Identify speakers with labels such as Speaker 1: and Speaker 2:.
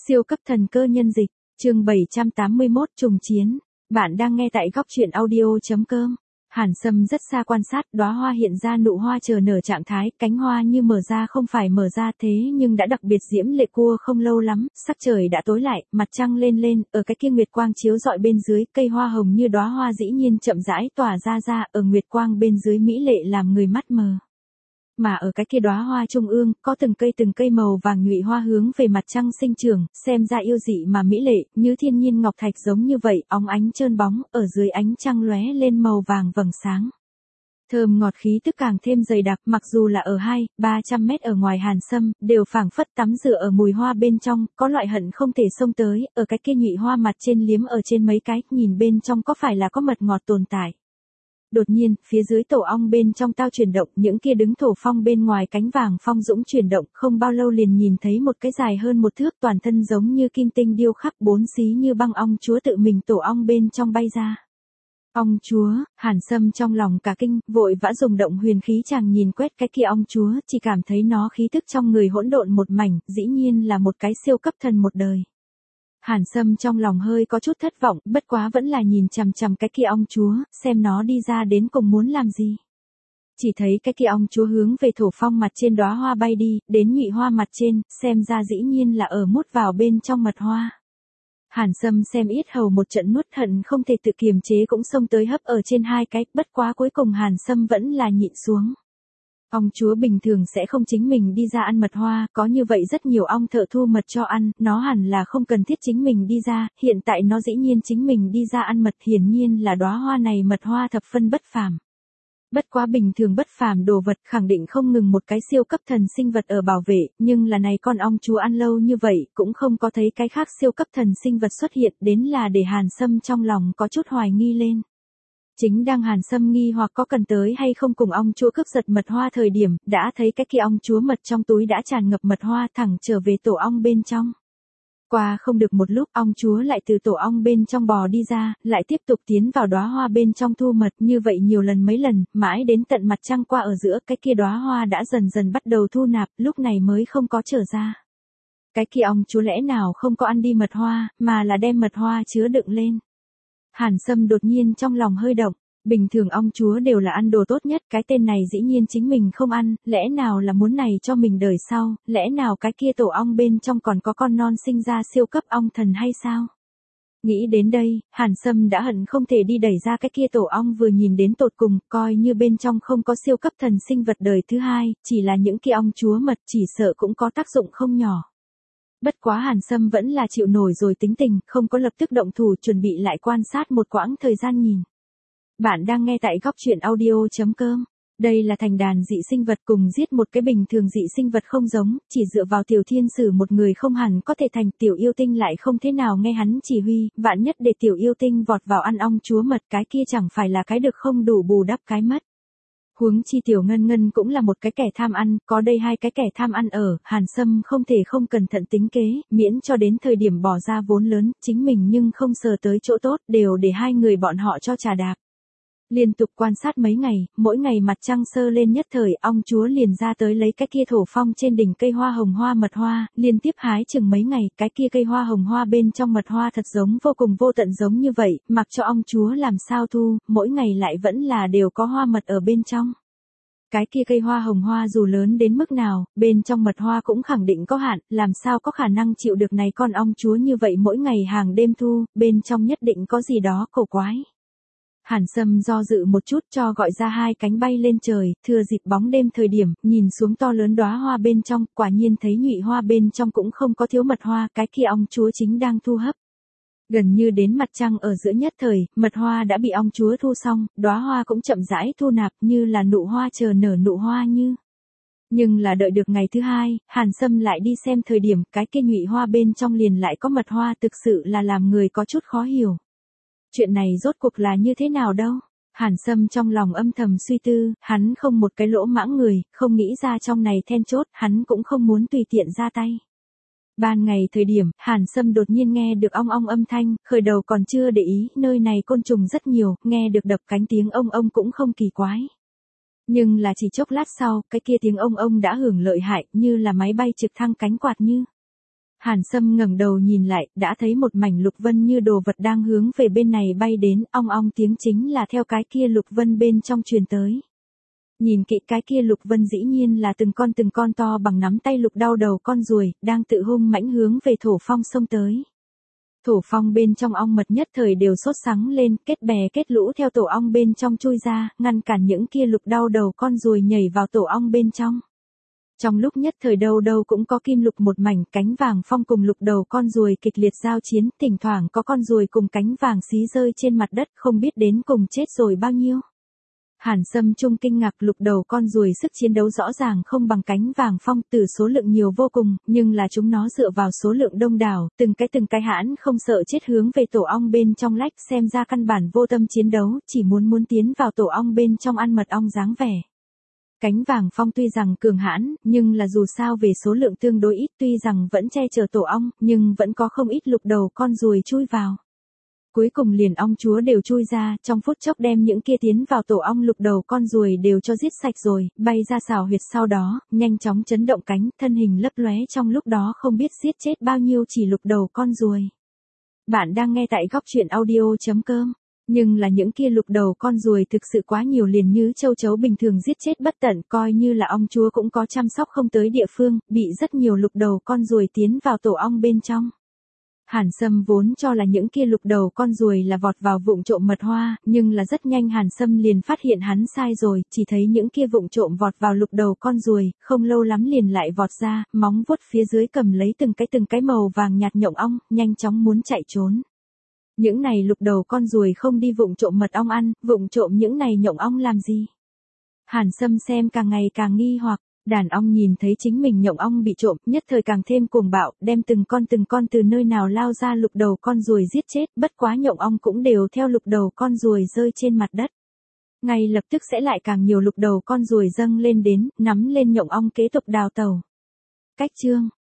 Speaker 1: Siêu cấp thần cơ nhân dịch, chương 781 trùng chiến. Bạn đang nghe tại góc truyện audio.com. Hàn Sâm rất xa quan sát, đóa hoa hiện ra nụ hoa chờ nở trạng thái, cánh hoa như mở ra không phải mở ra thế nhưng đã đặc biệt diễm lệ cua không lâu lắm, sắc trời đã tối lại, mặt trăng lên, ở cái kia nguyệt quang chiếu rọi bên dưới, cây hoa hồng như đóa hoa dĩ nhiên chậm rãi tỏa ra, ở nguyệt quang bên dưới mỹ lệ làm người mắt mờ. Mà ở cái kia đóa hoa trung ương, có từng cây màu vàng nhụy hoa hướng về mặt trăng sinh trưởng, xem ra yêu dị mà mỹ lệ, như thiên nhiên ngọc thạch giống như vậy, óng ánh trơn bóng, ở dưới ánh trăng lóe lên màu vàng vầng sáng. Thơm ngọt khí tức càng thêm dày đặc, mặc dù là ở 200-300 mét ở ngoài Hàn Sâm, đều phảng phất tắm rửa ở mùi hoa bên trong, có loại hận không thể xông tới, ở cái kia nhụy hoa mặt trên liếm ở trên mấy cái, nhìn bên trong có phải là có mật ngọt tồn tại. Đột nhiên, phía dưới tổ ong bên trong tao chuyển động, những kia đứng thổ phong bên ngoài cánh vàng phong dũng chuyển động, không bao lâu liền nhìn thấy một cái dài hơn một thước toàn thân giống như kim tinh điêu khắc bốn xí như băng ong chúa tự mình tổ ong bên trong bay ra. Ong chúa, Hàn Sâm trong lòng cả kinh, vội vã dùng động huyền khí chàng nhìn quét cái kia ong chúa, chỉ cảm thấy nó khí tức trong người hỗn độn một mảnh, dĩ nhiên là một cái siêu cấp thần một đời. Hàn Sâm trong lòng hơi có chút thất vọng, bất quá vẫn là nhìn chằm chằm cái kia ong chúa, xem nó đi ra đến cùng muốn làm gì. Chỉ thấy cái kia ong chúa hướng về thổ phong mặt trên đóa hoa bay đi, đến nhụy hoa mặt trên, xem ra dĩ nhiên là ở mút vào bên trong mật hoa. Hàn Sâm xem yết hầu một trận nuốt hận không thể tự kiềm chế cũng xông tới hấp ở trên hai cái, bất quá cuối cùng Hàn Sâm vẫn là nhịn xuống. Ong chúa bình thường sẽ không chính mình đi ra ăn mật hoa, có như vậy rất nhiều ong thợ thu mật cho ăn, nó hẳn là không cần thiết chính mình đi ra, hiện tại nó dĩ nhiên chính mình đi ra ăn mật, hiển nhiên là đóa hoa này mật hoa thập phân bất phàm. Bất quá bình thường bất phàm đồ vật khẳng định không ngừng một cái siêu cấp thần sinh vật ở bảo vệ, nhưng là này con ong chúa ăn lâu như vậy, cũng không có thấy cái khác siêu cấp thần sinh vật xuất hiện, đến là để Hàn Sâm trong lòng có chút hoài nghi lên. Chính đang Hàn Sâm nghi hoặc có cần tới hay không cùng ong chúa cướp giật mật hoa thời điểm, đã thấy cái kia ong chúa mật trong túi đã tràn ngập mật hoa thẳng trở về tổ ong bên trong. Qua không được một lúc, ong chúa lại từ tổ ong bên trong bò đi ra, lại tiếp tục tiến vào đóa hoa bên trong thu mật, như vậy nhiều lần mấy lần, mãi đến tận mặt trăng qua ở giữa, cái kia đóa hoa đã dần bắt đầu thu nạp, lúc này mới không có trở ra. Cái kia ong chúa lẽ nào không có ăn đi mật hoa, mà là đem mật hoa chứa đựng lên. Hàn Sâm đột nhiên trong lòng hơi động, bình thường ong chúa đều là ăn đồ tốt nhất, cái tên này dĩ nhiên chính mình không ăn, lẽ nào là muốn này cho mình đời sau, lẽ nào cái kia tổ ong bên trong còn có con non sinh ra siêu cấp ong thần hay sao? Nghĩ đến đây, Hàn Sâm đã hận không thể đi đẩy ra cái kia tổ ong vừa nhìn đến tột cùng, coi như bên trong không có siêu cấp thần sinh vật đời thứ hai, chỉ là những kia ong chúa mật chỉ sợ cũng có tác dụng không nhỏ. Bất quá Hàn Sâm vẫn là chịu nổi rồi tính tình, không có lập tức động thủ, chuẩn bị lại quan sát một quãng thời gian nhìn. Bạn đang nghe tại góc truyện audio.com. Đây là thành đàn dị sinh vật cùng giết một cái bình thường dị sinh vật không giống, chỉ dựa vào tiểu thiên sử một người không hẳn có thể thành, tiểu yêu tinh lại không thế nào nghe hắn chỉ huy, vạn nhất để tiểu yêu tinh vọt vào ăn ong chúa mật, cái kia chẳng phải là cái được không đủ bù đắp cái mất. Huống chi tiểu ngân ngân cũng là một cái kẻ tham ăn, có đây hai cái kẻ tham ăn ở, Hàn Sâm không thể không cẩn thận tính kế, miễn cho đến thời điểm bỏ ra vốn lớn, chính mình nhưng không sờ tới chỗ tốt, đều để hai người bọn họ cho trà đạp. Liên tục quan sát mấy ngày, mỗi ngày mặt trăng sơ lên nhất thời, ong chúa liền ra tới lấy cái kia thổ phong trên đỉnh cây hoa hồng hoa mật hoa, liên tiếp hái chừng mấy ngày, cái kia cây hoa hồng hoa bên trong mật hoa thật giống vô cùng vô tận giống như vậy, mặc cho ong chúa làm sao thu, mỗi ngày lại vẫn là đều có hoa mật ở bên trong. Cái kia cây hoa hồng hoa dù lớn đến mức nào, bên trong mật hoa cũng khẳng định có hạn, làm sao có khả năng chịu được này con ong chúa như vậy mỗi ngày hàng đêm thu, bên trong nhất định có gì đó cổ quái. Hàn Sâm do dự một chút cho gọi ra hai cánh bay lên trời, thừa dịp bóng đêm thời điểm, nhìn xuống to lớn đóa hoa bên trong, quả nhiên thấy nhụy hoa bên trong cũng không có thiếu mật hoa, cái kia ong chúa chính đang thu hấp. Gần như đến mặt trăng ở giữa nhất thời, mật hoa đã bị ong chúa thu xong, đóa hoa cũng chậm rãi thu nạp như là nụ hoa chờ nở nụ hoa như. Nhưng là đợi được ngày thứ hai, Hàn Sâm lại đi xem thời điểm, cái kia nhụy hoa bên trong liền lại có mật hoa, thực sự là làm người có chút khó hiểu. Chuyện này rốt cuộc là như thế nào đâu? Hàn Sâm trong lòng âm thầm suy tư, hắn không một cái lỗ mãng người, không nghĩ ra trong này then chốt, hắn cũng không muốn tùy tiện ra tay. Ban ngày thời điểm, Hàn Sâm đột nhiên nghe được ong ong âm thanh, khởi đầu còn chưa để ý, nơi này côn trùng rất nhiều, nghe được đập cánh tiếng ông cũng không kỳ quái. Nhưng là chỉ chốc lát sau, cái kia tiếng ông đã hưởng lợi hại, như là máy bay trực thăng cánh quạt như. Hàn Sâm ngẩng đầu nhìn lại, đã thấy một mảnh lục vân như đồ vật đang hướng về bên này bay đến, ong ong tiếng chính là theo cái kia lục vân bên trong truyền tới. Nhìn kỹ cái kia lục vân dĩ nhiên là từng con to bằng nắm tay lục đau đầu con ruồi, đang tự hung mãnh hướng về Thổ Phong xông tới. Thổ Phong bên trong ong mật nhất thời đều sốt sắng lên, kết bè kết lũ theo tổ ong bên trong chui ra, ngăn cản những kia lục đau đầu con ruồi nhảy vào tổ ong bên trong. Trong lúc nhất thời đâu đâu cũng có kim lục một mảnh, cánh vàng phong cùng lục đầu con ruồi kịch liệt giao chiến, thỉnh thoảng có con ruồi cùng cánh vàng xí rơi trên mặt đất, không biết đến cùng chết rồi bao nhiêu. Hàn Sâm trung kinh ngạc, lục đầu con ruồi sức chiến đấu rõ ràng không bằng cánh vàng phong, từ số lượng nhiều vô cùng, nhưng là chúng nó dựa vào số lượng đông đảo, từng cái hãn không sợ chết hướng về tổ ong bên trong lách, xem ra căn bản vô tâm chiến đấu, chỉ muốn tiến vào tổ ong bên trong ăn mật ong dáng vẻ. Cánh vàng phong tuy rằng cường hãn, nhưng là dù sao về số lượng tương đối ít, tuy rằng vẫn che chở tổ ong, nhưng vẫn có không ít lục đầu con ruồi chui vào. Cuối cùng liền ong chúa đều chui ra, trong phút chốc đem những kia tiến vào tổ ong lục đầu con ruồi đều cho giết sạch rồi, bay ra xào huyệt sau đó, nhanh chóng chấn động cánh, thân hình lấp lóe trong lúc đó không biết giết chết bao nhiêu chỉ lục đầu con ruồi. Bạn đang nghe tại góc truyện audio.com. Nhưng là những kia lục đầu con ruồi thực sự quá nhiều, liền như châu chấu bình thường giết chết bất tận, coi như là ong chúa cũng có chăm sóc không tới địa phương, bị rất nhiều lục đầu con ruồi tiến vào tổ ong bên trong. Hàn Sâm vốn cho là những kia lục đầu con ruồi là vọt vào vụng trộm mật hoa, nhưng là rất nhanh Hàn Sâm liền phát hiện hắn sai rồi, chỉ thấy những kia vụng trộm vọt vào lục đầu con ruồi, không lâu lắm liền lại vọt ra, móng vuốt phía dưới cầm lấy từng cái màu vàng nhạt nhộng ong, nhanh chóng muốn chạy trốn. Những này lục đầu con ruồi không đi vụng trộm mật ong ăn, vụng trộm những này nhộng ong làm gì? Hàn Sâm xem càng ngày càng nghi hoặc, đàn ong nhìn thấy chính mình nhộng ong bị trộm, nhất thời càng thêm cuồng bạo, đem từng con từ nơi nào lao ra lục đầu con ruồi giết chết, bất quá nhộng ong cũng đều theo lục đầu con ruồi rơi trên mặt đất. Ngay lập tức sẽ lại càng nhiều lục đầu con ruồi dâng lên đến, nắm lên nhộng ong kế tục đào tẩu. Cách chương